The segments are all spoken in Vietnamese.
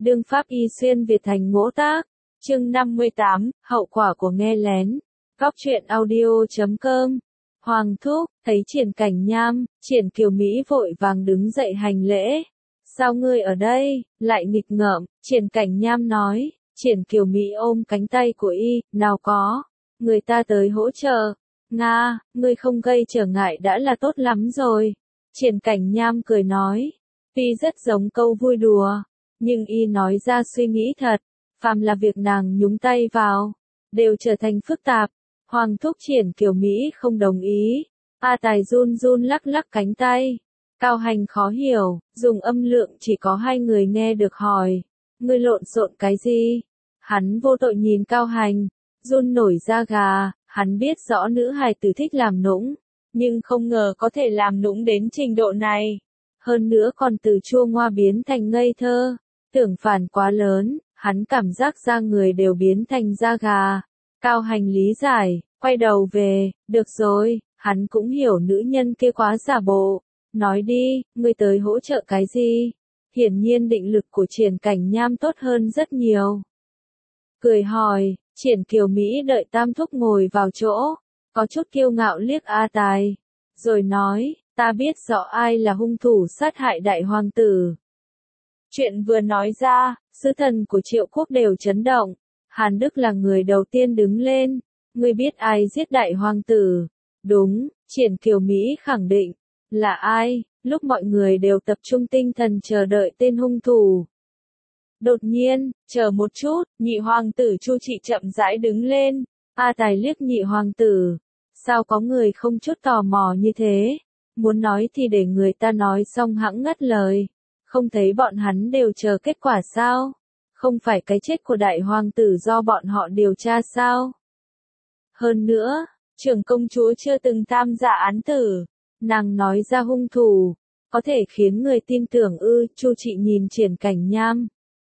đương pháp y xuyên Việt thành ngỗ tác. Chương 58, hậu quả của nghe lén. Góc truyện audio.com. Hoàng thúc, thấy Triển Cảnh Nham, Triển Kiều Mỹ vội vàng đứng dậy hành lễ. Sao ngươi ở đây, lại nghịch ngợm, Triển Cảnh Nham nói. Triển Kiều Mỹ ôm cánh tay của y, nào có, người ta tới hỗ trợ. Nga, ngươi không gây trở ngại đã là tốt lắm rồi. Triển Cảnh Nham cười nói. Tuy rất giống câu vui đùa, nhưng y nói ra suy nghĩ thật. Phàm là việc nàng nhúng tay vào, đều trở thành phức tạp. Hoàng thúc Triển Kiều Mỹ không đồng ý. A Tài run run lắc lắc cánh tay. Cao Hành khó hiểu, dùng âm lượng chỉ có hai người nghe được hỏi. Ngươi lộn xộn cái gì? Hắn vô tội nhìn Cao Hành, run nổi da gà, hắn biết rõ nữ hài tử thích làm nũng, nhưng không ngờ có thể làm nũng đến trình độ này. Hơn nữa còn từ chua ngoa biến thành ngây thơ, tưởng phản quá lớn, hắn cảm giác da người đều biến thành da gà. Cao Hành lý giải, quay đầu về, được rồi, hắn cũng hiểu nữ nhân kia quá giả bộ. Nói đi, ngươi tới hỗ trợ cái gì? Hiển nhiên định lực của Triển Cảnh Nham tốt hơn rất nhiều. Cười hỏi, Triển Kiều Mỹ đợi Tam thúc ngồi vào chỗ, có chút kiêu ngạo liếc A Tài, rồi nói, ta biết rõ ai là hung thủ sát hại đại hoàng tử. Chuyện vừa nói ra, sứ thần của Triệu quốc đều chấn động. Hàn Đức là người đầu tiên đứng lên. Ngươi biết ai giết đại hoàng tử? Đúng, Triển Kiều Mỹ khẳng định. Là ai? Lúc mọi người đều tập trung tinh thần chờ đợi tên hung thủ. Đột nhiên, chờ một chút, nhị hoàng tử Chu Trị chậm rãi đứng lên. A Tài liếc nhị hoàng tử. Sao có người không chút tò mò như thế? Muốn nói thì để người ta nói xong hẵng ngắt lời. Không thấy bọn hắn đều chờ kết quả sao? Không phải cái chết của đại hoàng tử do bọn họ điều tra sao? Hơn nữa, trưởng công chúa chưa từng tham gia án tử. Nàng nói ra hung thủ, có thể khiến người tin tưởng ư? Chu Trị nhìn Triển Cảnh Nham.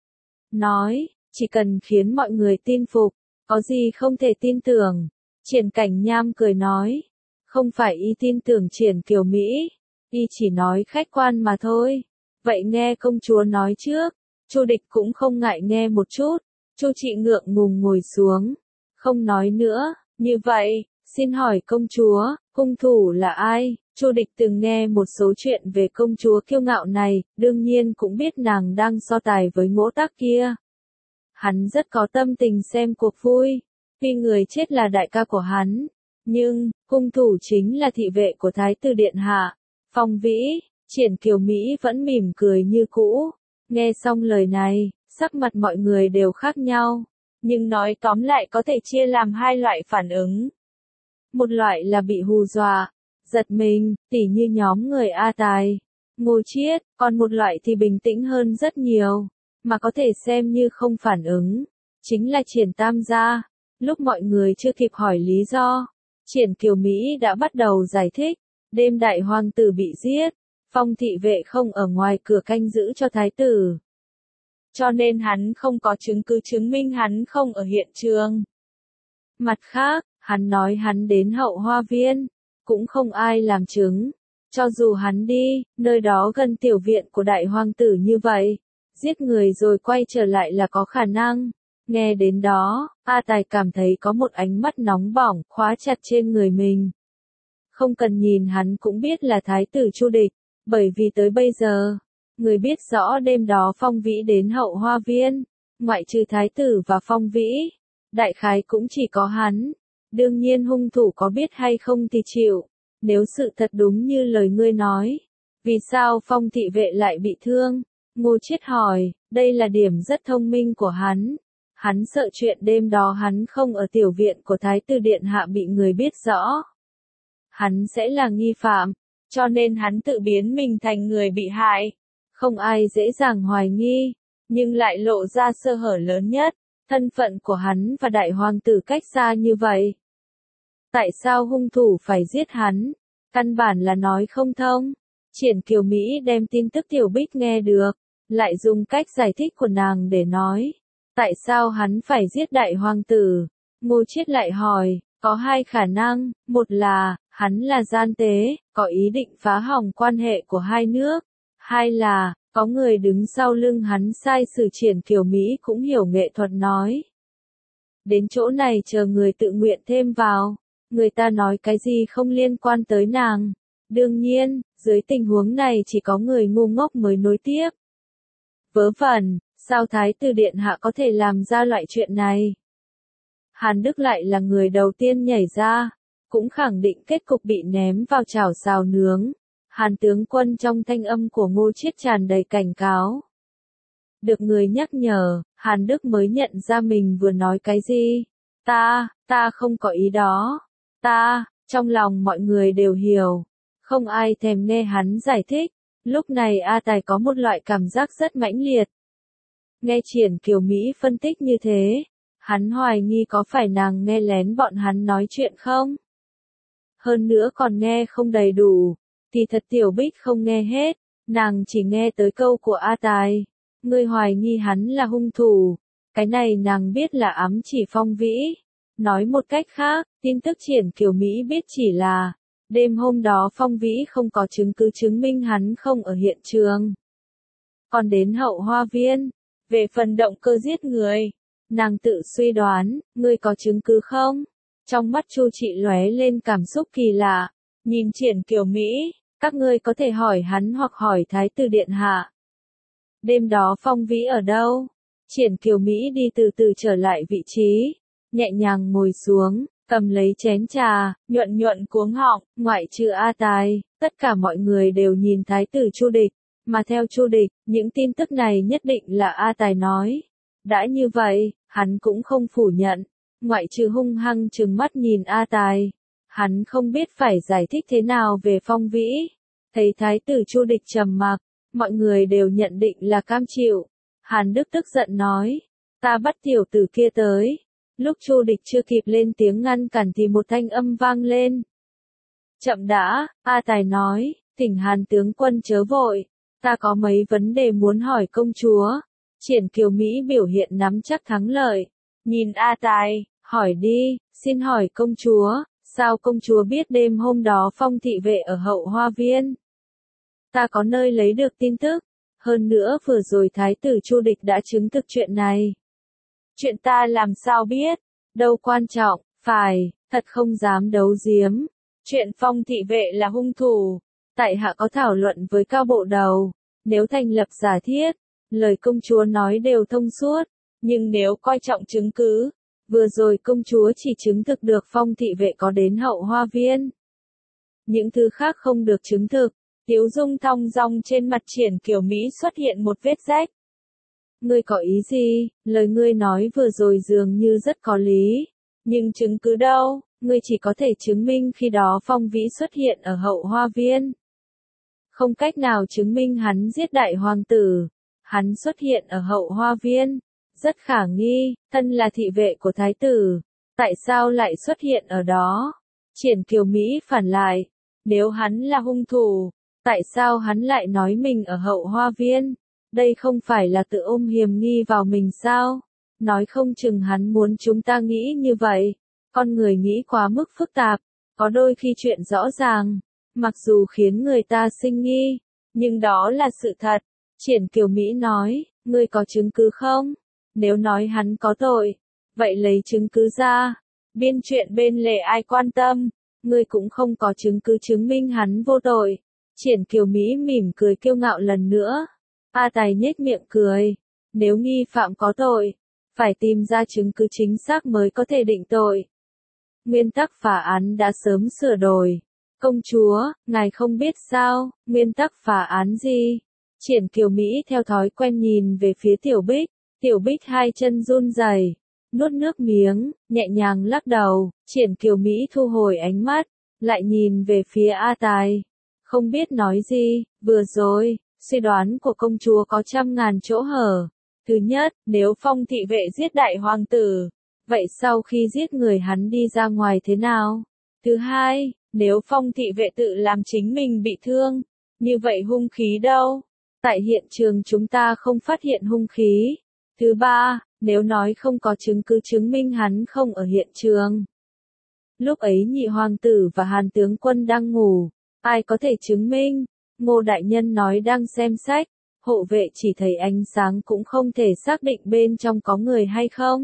Nói, chỉ cần khiến mọi người tin phục, có gì không thể tin tưởng. Triển Cảnh Nham cười nói, không phải y tin tưởng Triển Kiều Mỹ, y chỉ nói khách quan mà thôi. Vậy nghe công chúa nói trước. Chu Địch cũng không ngại nghe một chút. Chu Trị ngượng ngùng ngồi xuống, không nói nữa. Như vậy, xin hỏi công chúa, hung thủ là ai? Chu Địch từng nghe một số chuyện về công chúa kiêu ngạo này, đương nhiên cũng biết nàng đang so tài với Ngỗ Tác kia. Hắn rất có tâm tình xem cuộc vui, vì người chết là đại ca của hắn, nhưng hung thủ chính là thị vệ của Thái tử điện hạ, Phong Vĩ. Triển Kiều Mỹ vẫn mỉm cười như cũ. Nghe xong lời này, sắc mặt mọi người đều khác nhau, nhưng nói tóm lại có thể chia làm hai loại phản ứng. Một loại là bị hù dọa, giật mình, tỉ như nhóm người A Tài, Ngô Chiết, còn một loại thì bình tĩnh hơn rất nhiều, mà có thể xem như không phản ứng, chính là Triển Tam gia. Lúc mọi người chưa kịp hỏi lý do, Triển Kiều Mỹ đã bắt đầu giải thích, đêm đại hoàng tử bị giết. Phong thị vệ không ở ngoài cửa canh giữ cho thái tử. Cho nên hắn không có chứng cứ chứng minh hắn không ở hiện trường. Mặt khác, hắn nói hắn đến hậu hoa viên, cũng không ai làm chứng. Cho dù hắn đi, nơi đó gần tiểu viện của đại hoàng tử như vậy, giết người rồi quay trở lại là có khả năng. Nghe đến đó, A Tài cảm thấy có một ánh mắt nóng bỏng khóa chặt trên người mình. Không cần nhìn hắn cũng biết là thái tử Chu Địch. Bởi vì tới bây giờ, người biết rõ đêm đó Phong Vĩ đến hậu hoa viên, ngoại trừ thái tử và Phong Vĩ, đại khái cũng chỉ có hắn. Đương nhiên hung thủ có biết hay không thì chịu, nếu sự thật đúng như lời ngươi nói. Vì sao Phong thị vệ lại bị thương? Ngô Chiết hỏi, đây là điểm rất thông minh của hắn. Hắn sợ chuyện đêm đó hắn không ở tiểu viện của thái tử điện hạ bị người biết rõ. Hắn sẽ là nghi phạm. Cho nên hắn tự biến mình thành người bị hại. Không ai dễ dàng hoài nghi, nhưng lại lộ ra sơ hở lớn nhất, thân phận của hắn và đại hoàng tử cách xa như vậy. Tại sao hung thủ phải giết hắn? Căn bản là nói không thông. Triển Kiều Mỹ đem tin tức Tiểu Bích nghe được, lại dùng cách giải thích của nàng để nói. Tại sao hắn phải giết đại hoàng tử? Ngô Chiết lại hỏi, có hai khả năng, một là, hắn là gian tế, có ý định phá hỏng quan hệ của hai nước. Hai là, Có người đứng sau lưng hắn sai sử Triển Kiều Mỹ cũng hiểu nghệ thuật nói. Đến chỗ này chờ người tự nguyện thêm vào. Người ta nói cái gì không liên quan tới nàng. Đương nhiên, dưới tình huống này chỉ có người ngu ngốc mới nối tiếp. Vớ vẩn, sao Thái tử Điện Hạ có thể làm ra loại chuyện này? Hàn Đức lại là người đầu tiên nhảy ra, cũng khẳng định kết cục bị ném vào chảo xào nướng. Hàn tướng quân trong thanh âm của Ngô Chiết tràn đầy cảnh cáo. Được người nhắc nhở, Hàn Đức mới nhận ra mình vừa nói cái gì. Ta không có ý đó. Trong lòng mọi người đều hiểu. Không ai thèm nghe hắn giải thích. Lúc này A Tài có một loại cảm giác rất mãnh liệt. Nghe Triển Kiều Mỹ phân tích như thế, hắn hoài nghi có phải nàng nghe lén bọn hắn nói chuyện không? Hơn nữa còn nghe không đầy đủ, thì thật Tiểu Bích không nghe hết, nàng chỉ nghe tới câu của A Tài. Ngươi hoài nghi hắn là hung thủ, cái này nàng biết là ám chỉ Phong Vĩ. Nói một cách khác, tin tức Triển Kiều Mỹ biết chỉ là, đêm hôm đó Phong Vĩ không có chứng cứ chứng minh hắn không ở hiện trường. Còn đến Hậu Hoa Viên, về phần động cơ giết người, nàng tự suy đoán, ngươi có chứng cứ không? Trong mắt Chu Trị lóe lên cảm xúc kỳ lạ, nhìn Triển Kiều Mỹ, các ngươi có thể hỏi hắn hoặc hỏi Thái tử Điện Hạ. Đêm đó Phong Vĩ ở đâu? Triển Kiều Mỹ đi từ từ trở lại vị trí, nhẹ nhàng ngồi xuống, cầm lấy chén trà, nhuận nhuận cuống họng, ngoại trừ A Tài, tất cả mọi người đều nhìn Thái tử Chu Địch, mà theo Chu Địch, những tin tức này nhất định là A Tài nói. Đã như vậy, hắn cũng không phủ nhận, ngoại trừ hung hăng trừng mắt nhìn A Tài. Hắn không biết phải giải thích thế nào về Phong Vĩ. Thấy Thái tử Chu Địch trầm mặc, mọi người đều nhận định là cam chịu. Hàn Đức tức giận nói, ta bắt tiểu tử kia tới. Lúc Chu Địch chưa kịp lên tiếng ngăn cản thì một thanh âm vang lên. Chậm đã, A Tài nói, thỉnh Hàn tướng quân chớ vội, ta có mấy vấn đề muốn hỏi công chúa. Triển Kiều Mỹ biểu hiện nắm chắc thắng lợi, nhìn A Tài, hỏi đi, xin hỏi công chúa, sao công chúa biết đêm hôm đó Phong thị vệ ở Hậu Hoa Viên? Ta có nơi lấy được tin tức, hơn nữa vừa rồi Thái tử Chu Địch đã chứng thực chuyện này. Chuyện ta làm sao biết, đâu quan trọng, phải, thật không dám đấu giếm. Chuyện Phong thị vệ là hung thủ, tại hạ có thảo luận với cao bộ đầu, nếu thành lập giả thiết, lời công chúa nói đều thông suốt, nhưng nếu coi trọng chứng cứ, vừa rồi công chúa chỉ chứng thực được Phong thị vệ có đến Hậu Hoa Viên. Những thứ khác không được chứng thực. Tiếu dung thong dong trên mặt Triển Kiều Mỹ xuất hiện một vết rách. Ngươi có ý gì? Lời ngươi nói vừa rồi dường như rất có lý. Nhưng chứng cứ đâu? Ngươi chỉ có thể chứng minh khi đó Phong Vĩ xuất hiện ở Hậu Hoa Viên. Không cách nào chứng minh hắn giết đại hoàng tử. Hắn xuất hiện ở Hậu Hoa Viên. Rất khả nghi, thân là thị vệ của thái tử. Tại sao lại xuất hiện ở đó? Triển Kiều Mỹ phản lại. Nếu hắn là hung thủ, tại sao hắn lại nói mình ở Hậu Hoa Viên? Đây không phải là tự ôm hiềm nghi vào mình sao? Nói không chừng hắn muốn chúng ta nghĩ như vậy. Con người nghĩ quá mức phức tạp, có đôi khi chuyện rõ ràng, mặc dù khiến người ta sinh nghi, nhưng đó là sự thật. Triển Kiều Mỹ nói, ngươi có chứng cứ không? Nếu nói hắn có tội, vậy lấy chứng cứ ra. Biên chuyện bên lề ai quan tâm, ngươi cũng không có chứng cứ chứng minh hắn vô tội. Triển Kiều Mỹ mỉm cười kiêu ngạo lần nữa. A Tài nhếch miệng cười. Nếu nghi phạm có tội, phải tìm ra chứng cứ chính xác mới có thể định tội. Nguyên tắc phá án đã sớm sửa đổi. Công chúa, ngài không biết sao, nguyên tắc phá án gì? Triển Kiều Mỹ theo thói quen nhìn về phía Tiểu Bích. Tiểu Bích hai chân run rẩy, nuốt nước miếng, nhẹ nhàng lắc đầu. Triển Kiều Mỹ thu hồi ánh mắt, lại nhìn về phía A Tài. Không biết nói gì, vừa rồi, suy đoán của công chúa có 100.000 chỗ hở. Thứ nhất, nếu Phong thị vệ giết đại hoàng tử, vậy sau khi giết người hắn đi ra ngoài thế nào? Thứ hai, nếu Phong thị vệ tự làm chính mình bị thương, như vậy hung khí đâu? Tại hiện trường chúng ta không phát hiện hung khí. Thứ ba, nếu nói không có chứng cứ chứng minh hắn không ở hiện trường. Lúc ấy nhị hoàng tử và Hàn tướng quân đang ngủ, ai có thể chứng minh? Ngô đại nhân nói đang xem sách, hộ vệ chỉ thấy ánh sáng cũng không thể xác định bên trong có người hay không.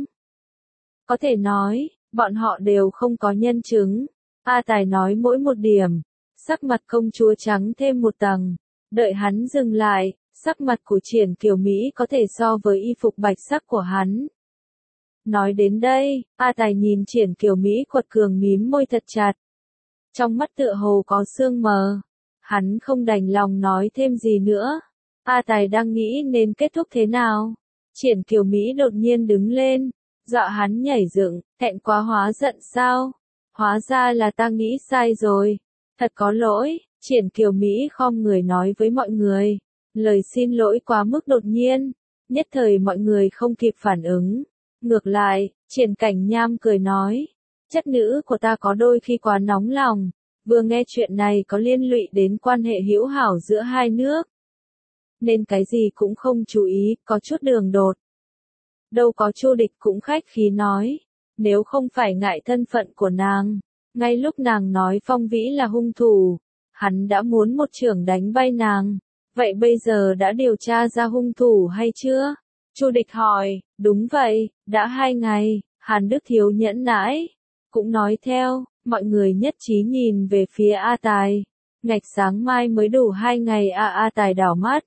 Có thể nói, bọn họ đều không có nhân chứng. A Tài nói mỗi một điểm, sắc mặt công chúa trắng thêm một tầng. Đợi hắn dừng lại, sắc mặt của Triển Kiều Mỹ có thể so với y phục bạch sắc của hắn. Nói đến đây, A Tài nhìn Triển Kiều Mỹ quật cường mím môi thật chặt. Trong mắt tựa hồ có sương mờ. Hắn không đành lòng nói thêm gì nữa. A Tài đang nghĩ nên kết thúc thế nào. Triển Kiều Mỹ đột nhiên đứng lên, dọa hắn nhảy dựng, thẹn quá hóa giận sao? Hóa ra là ta nghĩ sai rồi. Thật có lỗi, Triển Kiều Mỹ khom người nói với mọi người. Lời xin lỗi quá mức đột nhiên, nhất thời mọi người không kịp phản ứng. Ngược lại, Triển Cảnh Nham cười nói, chất nữ của ta có đôi khi quá nóng lòng, vừa nghe chuyện này có liên lụy đến quan hệ hữu hảo giữa hai nước. Nên cái gì cũng không chú ý, có chút đường đột. Đâu có Chu Địch cũng khách khí nói, nếu không phải ngại thân phận của nàng, ngay lúc nàng nói Phong Vĩ là hung thủ, hắn đã muốn một chưởng đánh bay nàng. Vậy bây giờ đã điều tra ra hung thủ hay chưa? Chu Địch hỏi, đúng vậy, đã 2 ngày, Hàn Đức Thiếu nhẫn nãi. Cũng nói theo, mọi người nhất trí nhìn về phía A Tài. Ngạch sáng mai mới đủ 2 ngày A Tài đảo mắt.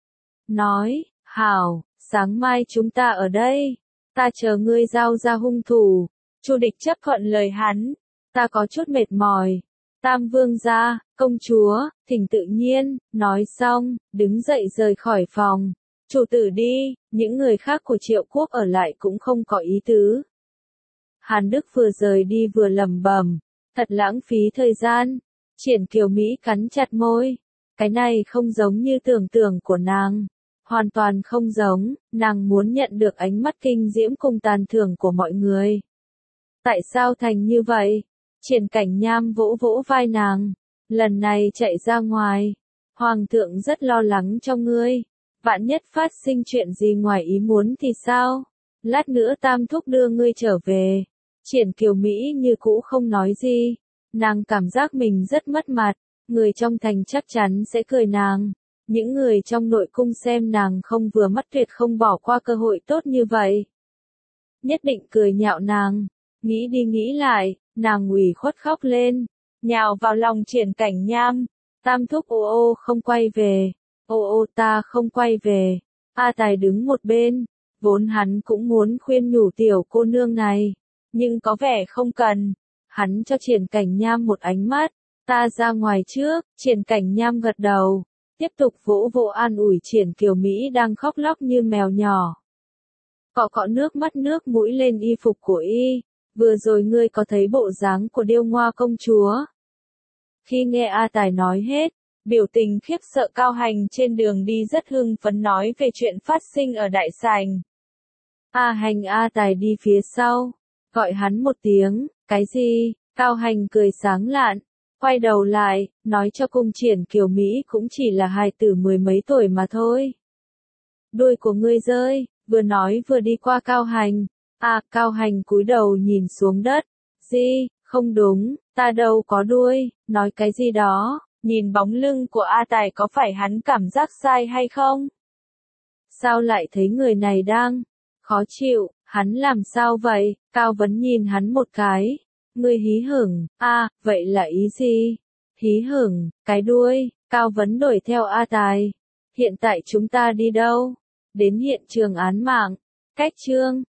Nói, hảo, sáng mai chúng ta ở đây. Ta chờ ngươi giao ra hung thủ. Chu Địch chấp thuận lời hắn. Ta có chút mệt mỏi. Tam vương gia, công chúa, thỉnh tự nhiên, nói xong, đứng dậy rời khỏi phòng. Chủ tử đi, những người khác của Triệu Quốc ở lại cũng không có ý tứ. Hàn Đức vừa rời đi vừa lẩm bẩm, thật lãng phí thời gian. Triển Kiều Mỹ cắn chặt môi, cái này không giống như tưởng tượng của nàng, hoàn toàn không giống, nàng muốn nhận được ánh mắt kinh diễm cùng tàn thưởng của mọi người. Tại sao thành như vậy? Triển Cảnh Nham vỗ vỗ vai nàng, lần này chạy ra ngoài, Hoàng thượng rất lo lắng cho ngươi, vạn nhất phát sinh chuyện gì ngoài ý muốn thì sao? Lát nữa Tam thúc đưa ngươi trở về. Triển Kiều Mỹ như cũ không nói gì, nàng cảm giác mình rất mất mặt, người trong thành chắc chắn sẽ cười nàng, những người trong nội cung xem nàng không vừa mắt tuyệt không bỏ qua cơ hội tốt như vậy. Nhất định cười nhạo nàng, nghĩ đi nghĩ lại, nàng ủy khuất khóc lên, nhào vào lòng Triển Cảnh Nham. Tam thúc ô ô không quay về, ô ô ta không quay về. A Tài đứng một bên, vốn hắn cũng muốn khuyên nhủ tiểu cô nương này, nhưng có vẻ không cần. Hắn cho Triển Cảnh Nham một ánh mắt, ta ra ngoài trước. Triển Cảnh Nham gật đầu, tiếp tục vỗ vỗ an ủi Triển Kiều Mỹ đang khóc lóc như mèo nhỏ. Cọ cọ nước mắt nước mũi lên y phục của y, vừa rồi ngươi có thấy bộ dáng của Điêu Ngoa công chúa? Khi nghe A Tài nói hết, biểu tình khiếp sợ Cao Hành trên đường đi rất hưng phấn nói về chuyện phát sinh ở đại sảnh. A Hành A Tài đi phía sau, gọi hắn một tiếng, cái gì? Cao Hành cười sáng lạn, quay đầu lại, nói cho cung Triển Kiều Mỹ cũng chỉ là hài tử 10 mấy tuổi mà thôi. Đuôi của ngươi rơi, vừa nói vừa đi qua Cao Hành. Cao Hành cúi đầu nhìn xuống đất. Gì, không đúng, ta đâu có đuôi, nói cái gì đó, nhìn bóng lưng của A Tài có phải hắn cảm giác sai hay không? Sao lại thấy người này đang khó chịu, hắn làm sao vậy? Cao Vấn nhìn hắn một cái. Ngươi hí hửng, vậy là ý gì? Hí hửng, cái đuôi. Cao Vấn đuổi theo A Tài. Hiện tại chúng ta đi đâu? Đến hiện trường án mạng. Cách chương